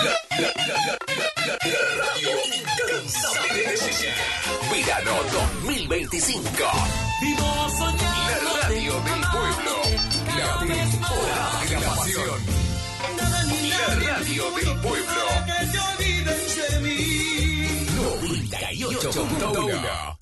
radio incansable de música. Verano 2025. Vivo soñando. La radio del pueblo. La temporada de la pasión. La radio del pueblo. Que te olvides de mí. 98.1.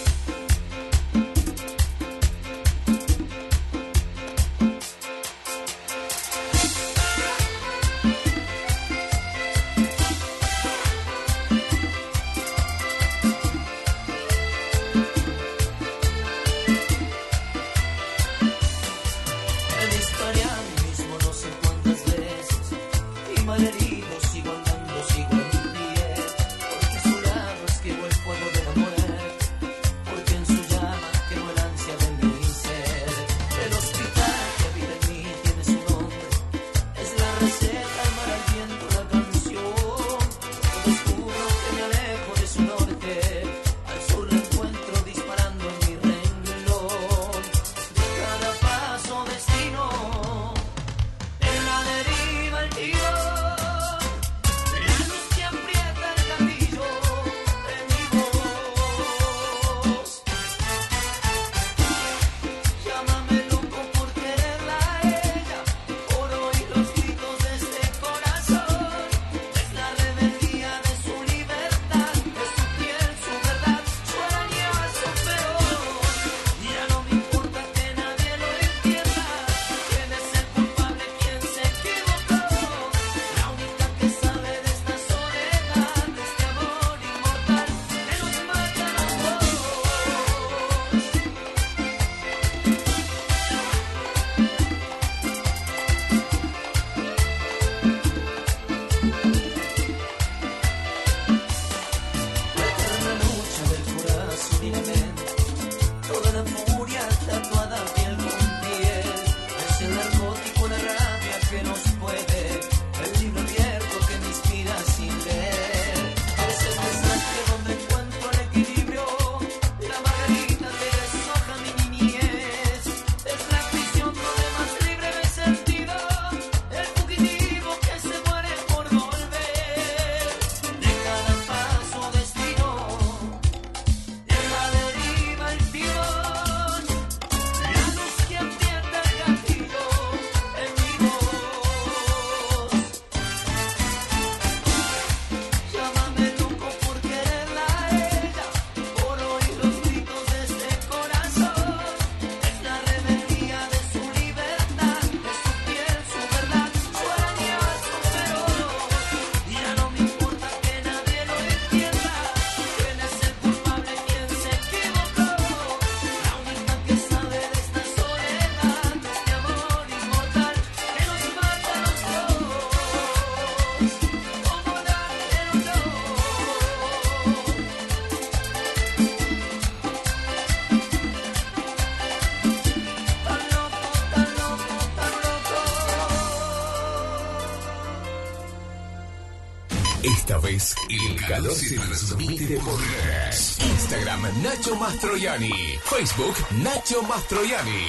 Esta vez, el calor se transmite por redes. Instagram, Nacho Mastroianni. Facebook, Nacho Mastroianni.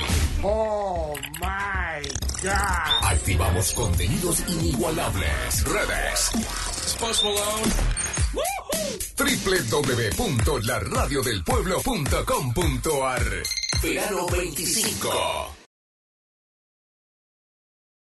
Oh my God. Activamos contenidos inigualables. Redes. Post Malone. www.laradiodelpueblo.com.ar. Verano 25.